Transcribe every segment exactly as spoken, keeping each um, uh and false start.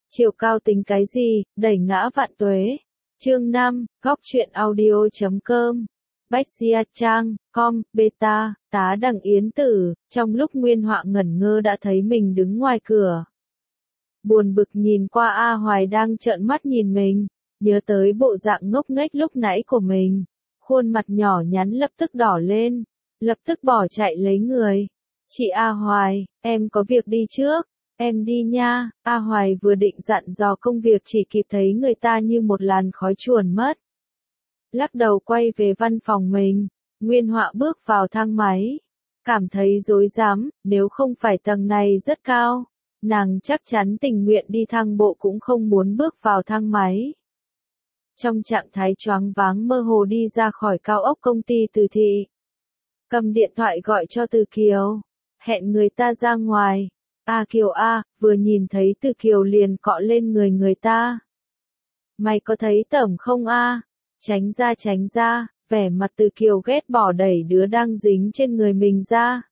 Chiều cao tính cái gì, đẩy ngã vạn tuế. Chương năm, góc truyện audio chấm com. Bách Sia Trang, com, beta, tá đằng yến tử, trong lúc Nguyên Họa ngẩn ngơ đã thấy mình đứng ngoài cửa. Buồn bực nhìn qua A Hoài đang trợn mắt nhìn mình, nhớ tới bộ dạng ngốc nghếch lúc nãy của mình. Khuôn mặt nhỏ nhắn lập tức đỏ lên, lập tức bỏ chạy lấy người. Chị A Hoài, em có việc đi trước. Em đi nha. A Hoài vừa định dặn dò công việc chỉ kịp thấy người ta như một làn khói chuồn mất. Lắc đầu quay về văn phòng mình, Nguyên Họa bước vào thang máy. Cảm thấy rối rắm, nếu không phải tầng này rất cao, nàng chắc chắn tình nguyện đi thang bộ cũng không muốn bước vào thang máy. Trong trạng thái choáng váng mơ hồ đi ra khỏi cao ốc công ty Từ Thị. Cầm điện thoại gọi cho Từ Kiều, hẹn người ta ra ngoài. A Kiều A, vừa nhìn thấy Từ Kiều liền cọ lên người người ta. Mày có thấy tởm không a? Tránh ra tránh ra, vẻ mặt Từ Kiều ghét bỏ đẩy đứa đang dính trên người mình ra.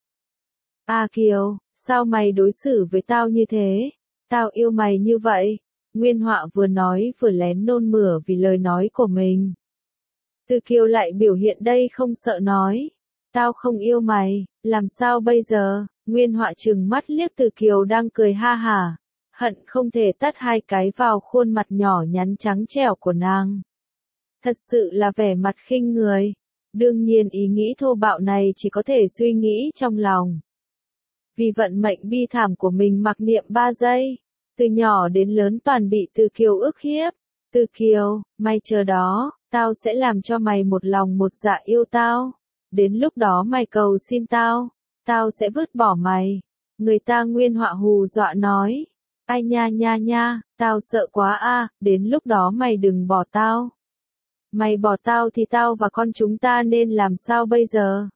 A Kiều, sao mày đối xử với tao như thế? Tao yêu mày như vậy. Nguyên Họa vừa nói vừa lén nôn mửa vì lời nói của mình. Từ Kiều lại biểu hiện đây không sợ nói. Tao không yêu mày, làm sao bây giờ? Nguyên Họa trừng mắt liếc Từ Kiều đang cười ha hả, hận không thể tát hai cái vào khuôn mặt nhỏ nhắn trắng trẻo của nàng. Thật sự là vẻ mặt khinh người. Đương nhiên ý nghĩ thô bạo này chỉ có thể suy nghĩ trong lòng. Vì vận mệnh bi thảm của mình mặc niệm ba giây, từ nhỏ đến lớn toàn bị Từ Kiều ức hiếp. Từ Kiều, mày chờ đó, tao sẽ làm cho mày một lòng một dạ yêu tao. Đến lúc đó mày cầu xin tao, tao sẽ vứt bỏ mày. Người ta Nguyên Họa hù dọa nói. Ai nha nha nha, tao sợ quá a, đến lúc đó mày đừng bỏ tao. Mày bỏ tao thì tao và con chúng ta nên làm sao bây giờ?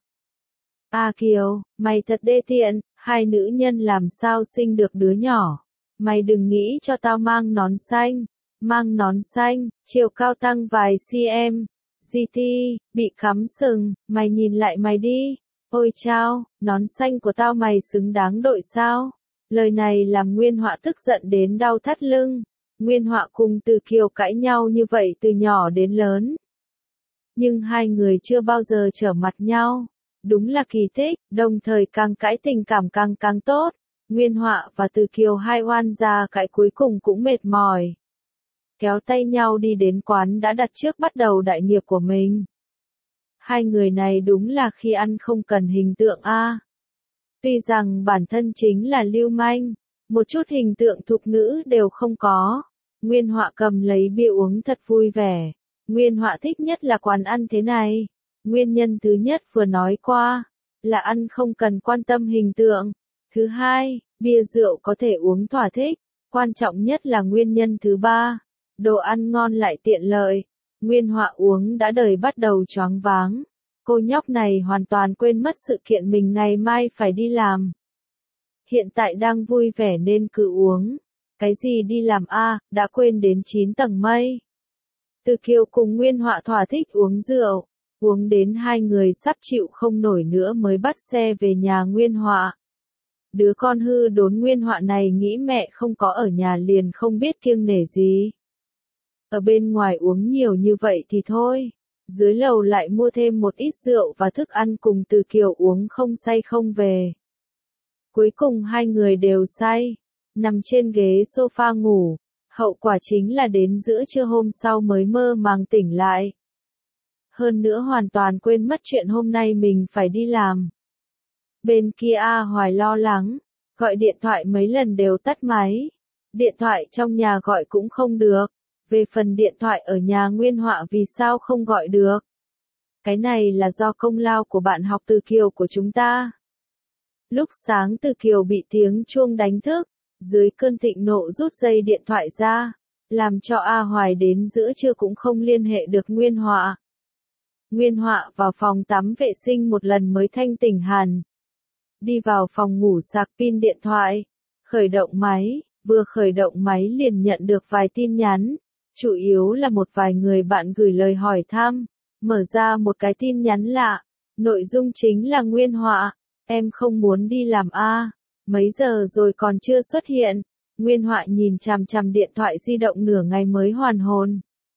A Kiều, mày thật đê tiện, hai nữ nhân làm sao sinh được đứa nhỏ. Mày đừng nghĩ cho tao mang nón xanh. Mang nón xanh, chiều cao tăng vài cm. giê tê, bị cắm sừng, mày nhìn lại mày đi. Ôi chao, nón xanh của tao mày xứng đáng đội sao? Lời này làm Nguyên Họa tức giận đến đau thắt lưng. Nguyên Họa cùng Từ Kiều cãi nhau như vậy từ nhỏ đến lớn. Nhưng hai người chưa bao giờ trở mặt nhau. Đúng là kỳ tích, đồng thời càng cãi tình cảm càng càng tốt. Nguyên Họa và Từ Kiều hai oan gia cãi cuối cùng cũng mệt mỏi. Kéo tay nhau đi đến quán đã đặt trước bắt đầu đại nghiệp của mình. Hai người này đúng là khi ăn không cần hình tượng a. Tuy rằng bản thân chính là lưu manh, một chút hình tượng thục nữ đều không có. Nguyên Họa cầm lấy bia uống thật vui vẻ. Nguyên Họa thích nhất là quán ăn thế này. Nguyên nhân thứ nhất vừa nói qua, là ăn không cần quan tâm hình tượng. Thứ hai, bia rượu có thể uống thỏa thích. Quan trọng nhất là nguyên nhân thứ ba, đồ ăn ngon lại tiện lợi. Nguyên Họa uống đã đời bắt đầu choáng váng. Cô nhóc này hoàn toàn quên mất sự kiện mình ngày mai phải đi làm. Hiện tại đang vui vẻ nên cứ uống. Cái gì đi làm a, đã quên đến chín tầng mây. Từ Kiều cùng Nguyên Họa thỏa thích uống rượu. Uống đến hai người sắp chịu không nổi nữa mới bắt xe về nhà Nguyên Họa. Đứa con hư đốn Nguyên Họa này nghĩ mẹ không có ở nhà liền không biết kiêng nể gì. Ở bên ngoài uống nhiều như vậy thì thôi. Dưới lầu lại mua thêm một ít rượu và thức ăn cùng Từ Kiều uống không say không về. Cuối cùng hai người đều say. Nằm trên ghế sofa ngủ. Hậu quả chính là đến giữa trưa hôm sau mới mơ màng tỉnh lại. Hơn nữa hoàn toàn quên mất chuyện hôm nay mình phải đi làm. Bên kia A Hoài lo lắng. Gọi điện thoại mấy lần đều tắt máy. Điện thoại trong nhà gọi cũng không được. Về phần điện thoại ở nhà Nguyên Họa vì sao không gọi được? Cái này là do công lao của bạn học Từ Kiều của chúng ta. Lúc sáng Từ Kiều bị tiếng chuông đánh thức, dưới cơn thịnh nộ rút dây điện thoại ra, làm cho A Hoài đến giữa trưa cũng không liên hệ được Nguyên Họa. Nguyên Họa vào phòng tắm vệ sinh một lần mới thanh tỉnh hẳn. Đi vào phòng ngủ sạc pin điện thoại, khởi động máy, vừa khởi động máy liền nhận được vài tin nhắn. Chủ yếu là một vài người bạn gửi lời hỏi thăm, mở ra một cái tin nhắn lạ, nội dung chính là Nguyên Họa, em không muốn đi làm a, mấy giờ rồi còn chưa xuất hiện. Nguyên Họa nhìn chằm chằm điện thoại di động nửa ngày mới hoàn hồn.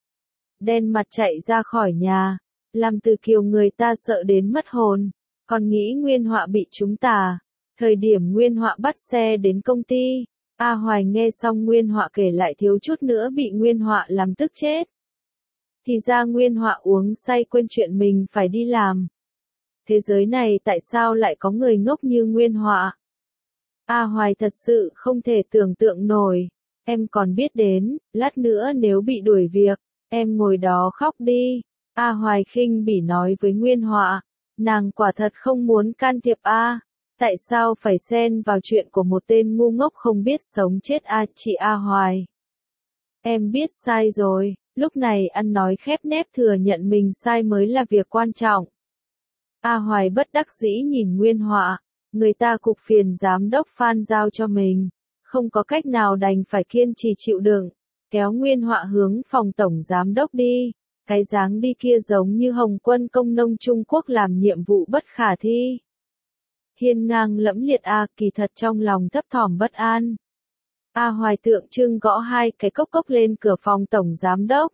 Đen mặt chạy ra khỏi nhà, làm Từ Kiều người ta sợ đến mất hồn, còn nghĩ Nguyên Họa bị trúng tà. Thời điểm Nguyên Họa bắt xe đến công ty, A Hoài nghe xong Nguyên Họa kể lại thiếu chút nữa bị Nguyên Họa làm tức chết. Thì ra Nguyên Họa uống say quên chuyện mình phải đi làm. Thế giới này tại sao lại có người ngốc như Nguyên Họa? A Hoài thật sự không thể tưởng tượng nổi. Em còn biết đến, lát nữa nếu bị đuổi việc, em ngồi đó khóc đi. A Hoài khinh bỉ nói với Nguyên Họa. Nàng quả thật không muốn can thiệp A. Tại sao phải xen vào chuyện của một tên ngu ngốc không biết sống chết A chị A Hoài? Em biết sai rồi, lúc này ăn nói khép nép thừa nhận mình sai mới là việc quan trọng. A Hoài bất đắc dĩ nhìn Nguyên Họa, người ta cục phiền giám đốc Phan giao cho mình, không có cách nào đành phải kiên trì chịu đựng, kéo Nguyên Họa hướng phòng tổng giám đốc đi, cái dáng đi kia giống như Hồng quân công nông Trung Quốc làm nhiệm vụ bất khả thi. Hiên ngang lẫm liệt A kỳ thật trong lòng thấp thỏm bất an. A Hoài tượng trưng gõ hai cái cốc cốc lên cửa phòng tổng giám đốc.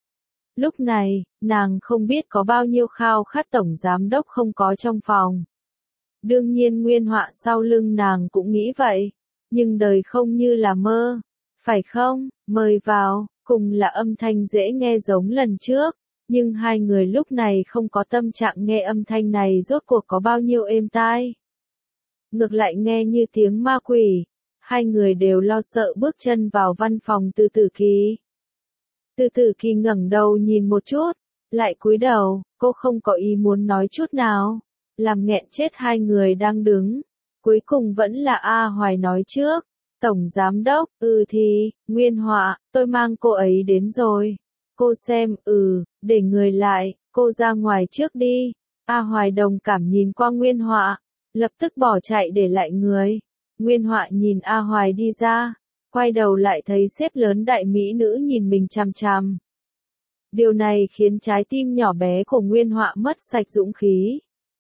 Lúc này, nàng không biết có bao nhiêu khao khát tổng giám đốc không có trong phòng. Đương nhiên Nguyên Họa sau lưng nàng cũng nghĩ vậy, nhưng đời không như là mơ, phải không? Mời vào, cùng là âm thanh dễ nghe giống lần trước, nhưng hai người lúc này không có tâm trạng nghe âm thanh này rốt cuộc có bao nhiêu êm tai. Ngược lại nghe như tiếng ma quỷ, hai người đều lo sợ bước chân vào văn phòng Từ Tử Kỳ. Từ Tử Kỳ ngẩng đầu nhìn một chút, lại cúi đầu, cô không có ý muốn nói chút nào, làm nghẹn chết hai người đang đứng. Cuối cùng vẫn là A Hoài nói trước, tổng giám đốc, ừ thì, Nguyên Họa, tôi mang cô ấy đến rồi. Cô xem, ừ, để người lại, cô ra ngoài trước đi. A Hoài đồng cảm nhìn qua Nguyên Họa, lập tức bỏ chạy để lại người. Nguyên Họa nhìn A Hoài đi ra, quay đầu lại thấy sếp lớn đại mỹ nữ nhìn mình chằm chằm. Điều này khiến trái tim nhỏ bé của Nguyên Họa mất sạch dũng khí.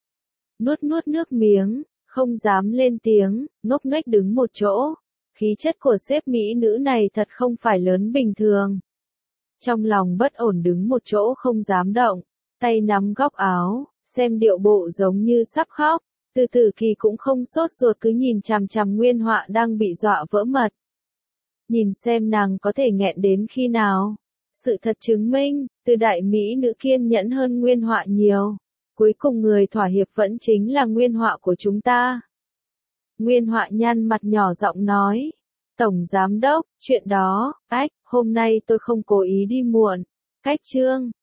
Nuốt nuốt nước miếng, không dám lên tiếng, ngốc nghếch đứng một chỗ. Khí chất của sếp mỹ nữ này thật không phải lớn bình thường. Trong lòng bất ổn đứng một chỗ không dám động, tay nắm góc áo, xem điệu bộ giống như sắp khóc. Từ Tử Kỳ cũng không sốt ruột cứ nhìn chằm chằm Nguyên Họa đang bị dọa vỡ mật. Nhìn xem nàng có thể nghẹn đến khi nào. Sự thật chứng minh, từ đại mỹ nữ kiên nhẫn hơn Nguyên Họa nhiều. Cuối cùng người thỏa hiệp vẫn chính là Nguyên Họa của chúng ta. Nguyên Họa nhăn mặt nhỏ giọng nói. Tổng giám đốc, chuyện đó, ách, hôm nay tôi không cố ý đi muộn. Cách chương.